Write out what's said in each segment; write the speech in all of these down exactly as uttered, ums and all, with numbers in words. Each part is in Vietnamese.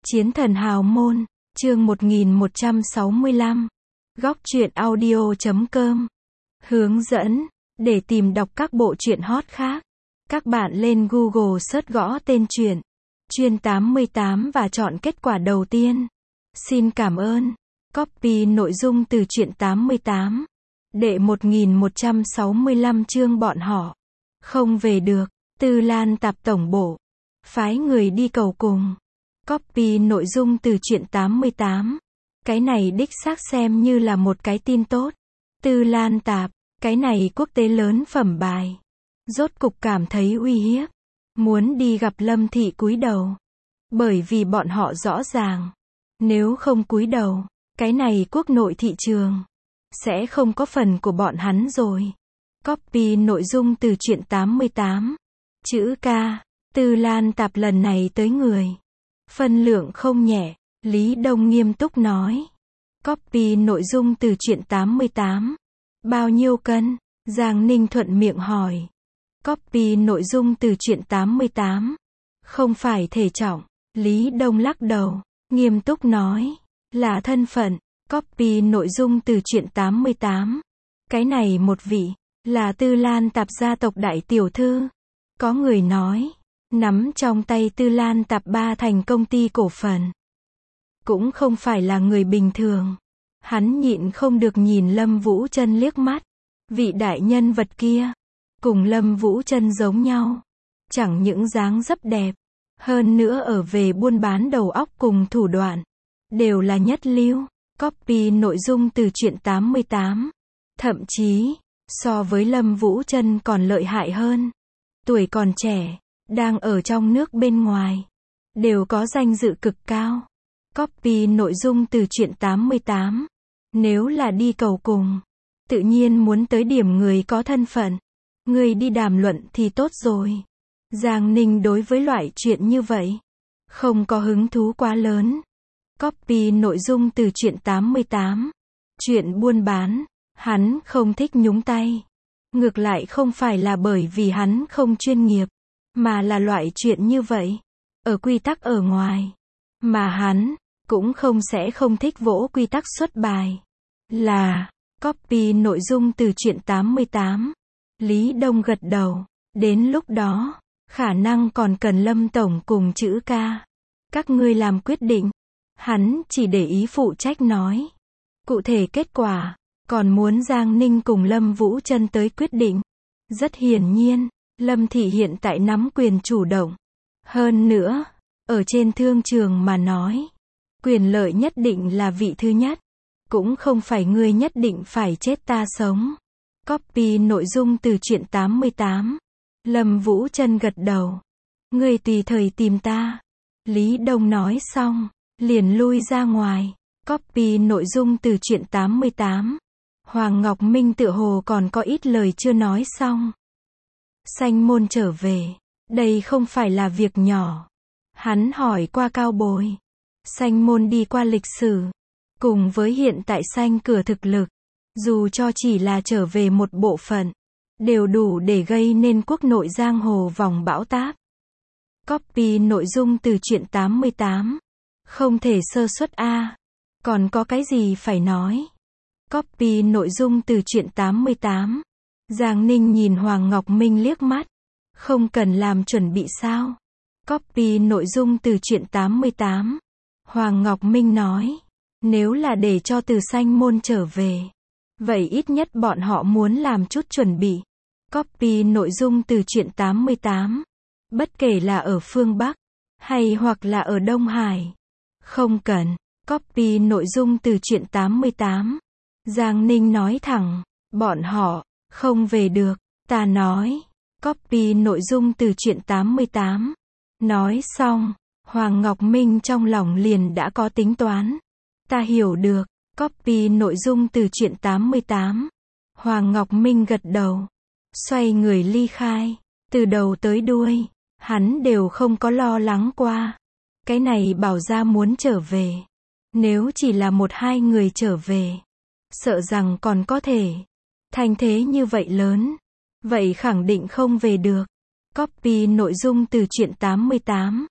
Chiến thần hào môn, chương một nghìn một trăm sáu mươi lăm. Góc truyện audio chấm com. Hướng dẫn, để tìm đọc các bộ truyện hot khác. Các bạn lên Google search gõ tên truyện Chuyên tám mươi tám và chọn kết quả đầu tiên. Xin cảm ơn. Copy nội dung từ truyện tám mươi tám. Đệ một nghìn một trăm sáu mươi lăm chương bọn họ không về được. Tư Lan Tạp tổng bộ phái người đi cầu cùng. Copy nội dung từ truyện tám mươi tám. Cái này đích xác xem như là một cái tin tốt. Tư Lan Tạp, cái này quốc tế lớn phẩm bài, rốt cục cảm thấy uy hiếp, muốn đi gặp Lâm Thị cúi đầu. Bởi vì bọn họ rõ ràng, nếu không cúi đầu, cái này quốc nội thị trường sẽ không có phần của bọn hắn rồi. Copy nội dung từ truyện tám mươi tám. Chữ ca, Tư Lan Tạp lần này tới người phân lượng không nhẹ, Lý Đông nghiêm túc nói. Copy nội dung từ truyện tám mươi tám. Bao nhiêu cân? Giang Ninh thuận miệng hỏi. Copy nội dung từ truyện tám mươi tám. Không phải thể trọng, Lý Đông lắc đầu, nghiêm túc nói. Là thân phận. Copy nội dung từ truyện tám mươi tám. Cái này một vị, là Tư Lan Tạp gia tộc đại tiểu thư. Có người nói, nắm trong tay Tư Lan Tạp ba thành công ty cổ phần. Cũng không phải là người bình thường. Hắn nhịn không được nhìn Lâm Vũ Trân liếc mắt. Vị đại nhân vật kia, cùng Lâm Vũ Trân giống nhau. Chẳng những dáng dấp đẹp, hơn nữa ở về buôn bán đầu óc cùng thủ đoạn, đều là nhất lưu. Copy nội dung từ truyện tám mươi tám. Thậm chí, so với Lâm Vũ Trân còn lợi hại hơn. Tuổi còn trẻ, đang ở trong nước bên ngoài, đều có danh dự cực cao. Copy nội dung từ truyện tám mươi tám. Nếu là đi cầu cùng, tự nhiên muốn tới điểm người có thân phận. Người đi đàm luận thì tốt rồi. Giang Ninh đối với loại chuyện như vậy không có hứng thú quá lớn. Copy nội dung từ truyện tám mươi tám. Chuyện buôn bán, hắn không thích nhúng tay. Ngược lại không phải là bởi vì hắn không chuyên nghiệp, mà là loại chuyện như vậy, ở quy tắc ở ngoài, mà hắn cũng không sẽ không thích vỗ quy tắc xuất bài. Là, copy nội dung từ truyện tám mươi tám. Lý Đông gật đầu. Đến lúc đó, khả năng còn cần Lâm Tổng cùng chữ ca. Các ngươi làm quyết định. Hắn chỉ để ý phụ trách nói. Cụ thể kết quả, còn muốn Giang Ninh cùng Lâm Vũ Trân tới quyết định. Rất hiển nhiên, Lâm Thị hiện tại nắm quyền chủ động. Hơn nữa, ở trên thương trường mà nói, quyền lợi nhất định là vị thứ nhất. Cũng không phải ngươi nhất định phải chết ta sống. Copy nội dung từ truyện tám mươi tám. Lâm Vũ Trân gật đầu. Ngươi tùy thời tìm ta. Lý Đông nói xong, liền lui ra ngoài. Copy nội dung từ truyện tám mươi tám. Hoàng Ngọc Minh tựa hồ còn có ít lời chưa nói xong. Sanh môn trở về, đây không phải là việc nhỏ. Hắn hỏi qua cao bồi. Sanh môn đi qua lịch sử, cùng với hiện tại sanh cửa thực lực, dù cho chỉ là trở về một bộ phận, đều đủ để gây nên quốc nội giang hồ vòng bão táp. Copy nội dung từ truyện tám mươi tám. Không thể sơ suất a. Còn có cái gì phải nói? Copy nội dung từ truyện tám mươi tám. Giang Ninh nhìn Hoàng Ngọc Minh liếc mắt. Không cần làm chuẩn bị sao? Copy nội dung từ truyện tám mươi tám. Hoàng Ngọc Minh nói. Nếu là để cho Từ Sanh môn trở về, vậy ít nhất bọn họ muốn làm chút chuẩn bị. Copy nội dung từ truyện tám mươi tám. Bất kể là ở phương Bắc, hay hoặc là ở Đông Hải. Không cần. Copy nội dung từ truyện tám mươi tám. Giang Ninh nói thẳng. Bọn họ không về được. Ta nói. Copy nội dung từ truyện tám mươi tám. Nói xong, Hoàng Ngọc Minh trong lòng liền đã có tính toán. Ta hiểu được. Copy nội dung từ truyện tám mươi tám. Hoàng Ngọc Minh gật đầu. Xoay người ly khai. Từ đầu tới đuôi, hắn đều không có lo lắng qua. Cái này bảo ra muốn trở về. Nếu chỉ là một hai người trở về, sợ rằng còn có thể. Thành thế như vậy lớn, vậy khẳng định không về được. Copy nội dung từ truyện tám mươi tám.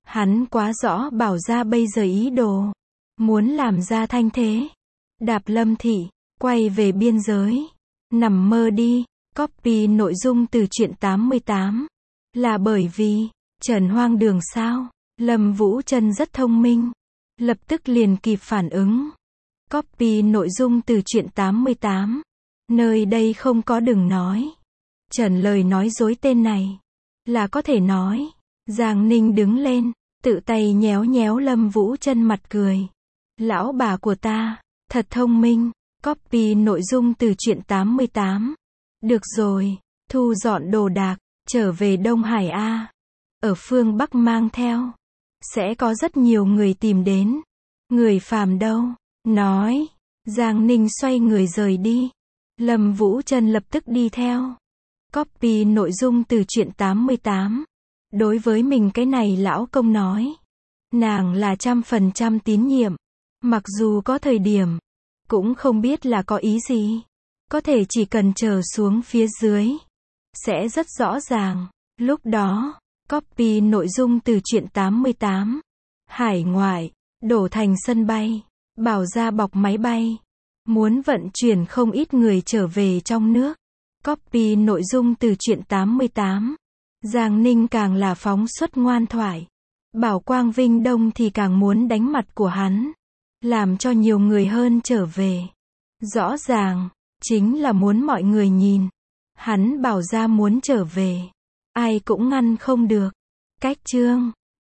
Hắn quá rõ Bảo Gia bây giờ ý đồ. Muốn làm ra thanh thế. Đạp Lâm Thị, quay về biên giới. Nằm mơ đi. Copy nội dung từ truyện tám mươi tám. Là bởi vì, Trần Hoang Đường sao? Lâm Vũ Trân rất thông minh. Lập tức liền kịp phản ứng. Copy nội dung từ truyện tám mươi tám. Nơi đây không có đừng nói. Trần lời nói dối tên này. Là có thể nói. Giang Ninh đứng lên. Tự tay nhéo nhéo Lâm Vũ Trân mặt cười. Lão bà của ta. Thật thông minh. Copy nội dung từ truyện tám mươi tám. Được rồi. Thu dọn đồ đạc. Trở về Đông Hải A. Ở phương Bắc mang theo. Sẽ có rất nhiều người tìm đến. Người phàm đâu? Nói. Giang Ninh xoay người rời đi. Lâm Vũ Trân lập tức đi theo. Copy nội dung từ truyện tám mươi tám. Đối với mình cái này lão công nói. Nàng là trăm phần trăm tín nhiệm. Mặc dù có thời điểm. Cũng không biết là có ý gì. Có thể chỉ cần chờ xuống phía dưới. Sẽ rất rõ ràng. Lúc đó. Copy nội dung từ truyện tám mươi tám. Hải ngoại. Đổ thành sân bay. Bảo Gia bọc máy bay. Muốn vận chuyển không ít người trở về trong nước. Copy nội dung từ truyện tám mươi tám. Giang Ninh càng là phóng xuất ngoan thoại. Bảo Quang Vinh Đông thì càng muốn đánh mặt của hắn. Làm cho nhiều người hơn trở về. Rõ ràng. Chính là muốn mọi người nhìn. Hắn Bảo Gia muốn trở về. Ai cũng ngăn không được. Cách chương.